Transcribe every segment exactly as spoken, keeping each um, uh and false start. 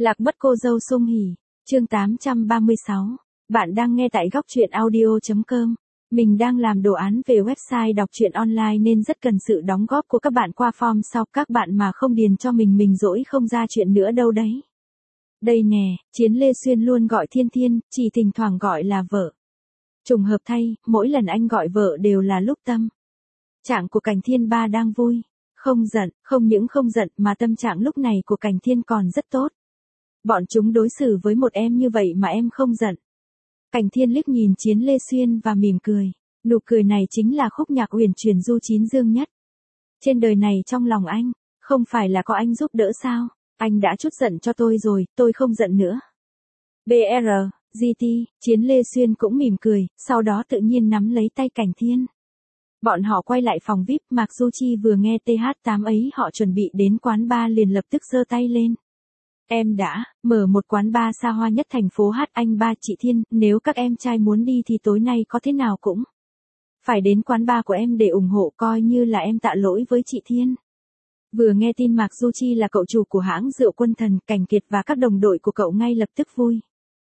Lạc mất cô dâu Sung Hỉ, chương tám trăm ba mươi sáu. Bạn đang nghe tại góc truyện audio chấm com. Mình đang làm đồ án về website đọc truyện online nên rất cần sự đóng góp của các bạn qua form sau. Các bạn mà không điền cho mình mình dỗi không ra chuyện nữa đâu đấy. Đây nè, Chiến Lê Xuyên luôn gọi Thiên Thiên, chỉ thỉnh thoảng gọi là vợ. Trùng hợp thay, mỗi lần anh gọi vợ đều là lúc tâm trạng của Cảnh Thiên Ba đang vui. Không giận, không những không giận mà tâm trạng lúc này của Cảnh Thiên còn rất tốt. Bọn chúng đối xử với một em như vậy mà em không giận. Cảnh Thiên liếc nhìn Chiến Lê Xuyên và mỉm cười. Nụ cười này chính là khúc nhạc uyển chuyển du chín dương nhất. Trên đời này trong lòng anh, không phải là có anh giúp đỡ sao? Anh đã chút giận cho tôi rồi, tôi không giận nữa. bê rờ, giê tê, Chiến Lê Xuyên cũng mỉm cười, sau đó tự nhiên nắm lấy tay Cảnh Thiên. Bọn họ quay lại phòng vi ai pi, Mạc Du Chi vừa nghe tê hát tám ấy họ chuẩn bị đến quán bar liền lập tức giơ tay lên. Em đã mở một quán bar xa hoa nhất thành phố hát anh ba chị Thiên, nếu các em trai muốn đi thì tối nay có thế nào cũng phải đến quán bar của em để ủng hộ, coi như là em tạ lỗi với chị Thiên. Vừa nghe tin Mạc Du Chi là cậu chủ của hãng rượu Quân Thần, Cảnh Kiệt và các đồng đội của cậu ngay lập tức vui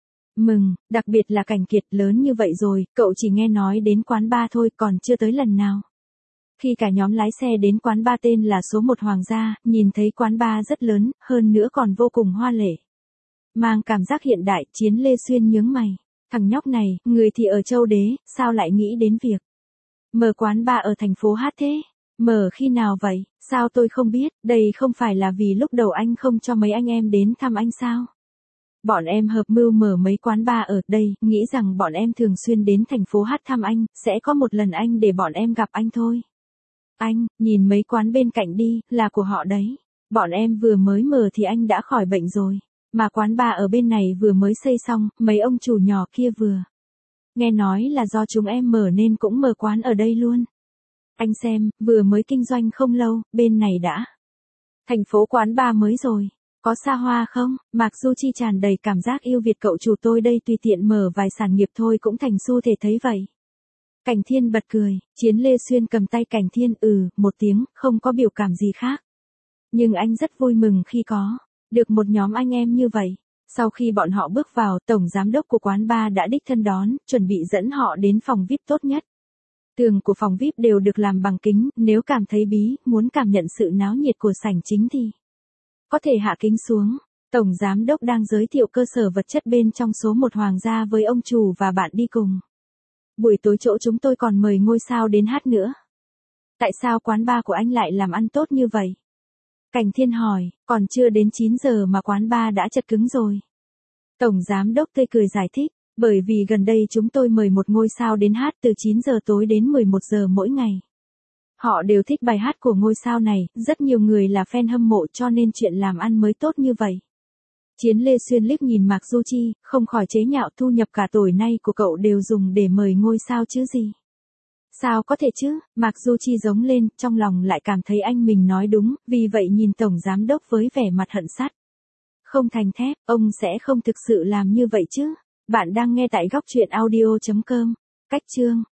mừng, đặc biệt là Cảnh Kiệt, lớn như vậy rồi, cậu chỉ nghe nói đến quán bar thôi còn chưa tới lần nào. Khi cả nhóm lái xe đến quán bar tên là số một Hoàng gia, nhìn thấy quán bar rất lớn, hơn nữa còn vô cùng hoa lệ. Mang cảm giác hiện đại, Chiến Lê Xuyên nhướng mày. Thằng nhóc này, người thì ở Châu Đế, sao lại nghĩ đến việc mở quán bar ở thành phố hát thế? Mở khi nào vậy? Sao tôi không biết, đây không phải là vì lúc đầu anh không cho mấy anh em đến thăm anh sao? Bọn em hợp mưu mở mấy quán bar ở đây, nghĩ rằng bọn em thường xuyên đến thành phố hát thăm anh, sẽ có một lần anh để bọn em gặp anh thôi. Anh, nhìn mấy quán bên cạnh đi, là của họ đấy. Bọn em vừa mới mở thì anh đã khỏi bệnh rồi. Mà quán bar ở bên này vừa mới xây xong, mấy ông chủ nhỏ kia vừa nghe nói là do chúng em mở nên cũng mở quán ở đây luôn. Anh xem, vừa mới kinh doanh không lâu, bên này đã thành phố quán bar mới rồi. Có xa hoa không? Mạc Du Chi tràn đầy cảm giác yêu Việt, cậu chủ tôi đây tùy tiện mở vài sản nghiệp thôi cũng thành xu thể thấy vậy. Cảnh Thiên bật cười, Chiến Lê Xuyên cầm tay Cảnh Thiên ừ, một tiếng, không có biểu cảm gì khác. Nhưng anh rất vui mừng khi có được một nhóm anh em như vậy. Sau khi bọn họ bước vào, tổng giám đốc của quán bar đã đích thân đón, chuẩn bị dẫn họ đến phòng vi ai pi tốt nhất. Tường của phòng vi ai pi đều được làm bằng kính, nếu cảm thấy bí, muốn cảm nhận sự náo nhiệt của sảnh chính thì có thể hạ kính xuống. Tổng giám đốc đang giới thiệu cơ sở vật chất bên trong số một Hoàng gia với ông chủ và bạn đi cùng. Buổi tối chỗ chúng tôi còn mời ngôi sao đến hát nữa. Tại sao quán bar của anh lại làm ăn tốt như vậy? Cảnh Thiên hỏi, còn chưa đến chín giờ mà quán bar đã chật cứng rồi. Tổng giám đốc tươi cười giải thích, bởi vì gần đây chúng tôi mời một ngôi sao đến hát từ chín giờ tối đến mười một giờ mỗi ngày. Họ đều thích bài hát của ngôi sao này, rất nhiều người là fan hâm mộ cho nên chuyện làm ăn mới tốt như vậy. Chiến Lê Xuyên liếc nhìn Mạc Du Chi, không khỏi chế nhạo, thu nhập cả tuổi nay của cậu đều dùng để mời ngôi sao chứ gì. Sao có thể chứ? Mạc Du Chi giống lên, trong lòng lại cảm thấy anh mình nói đúng, vì vậy nhìn tổng giám đốc với vẻ mặt hận sắt. Không thành thép, ông sẽ không thực sự làm như vậy chứ. Bạn đang nghe tại góc truyện audio chấm com. Cách chương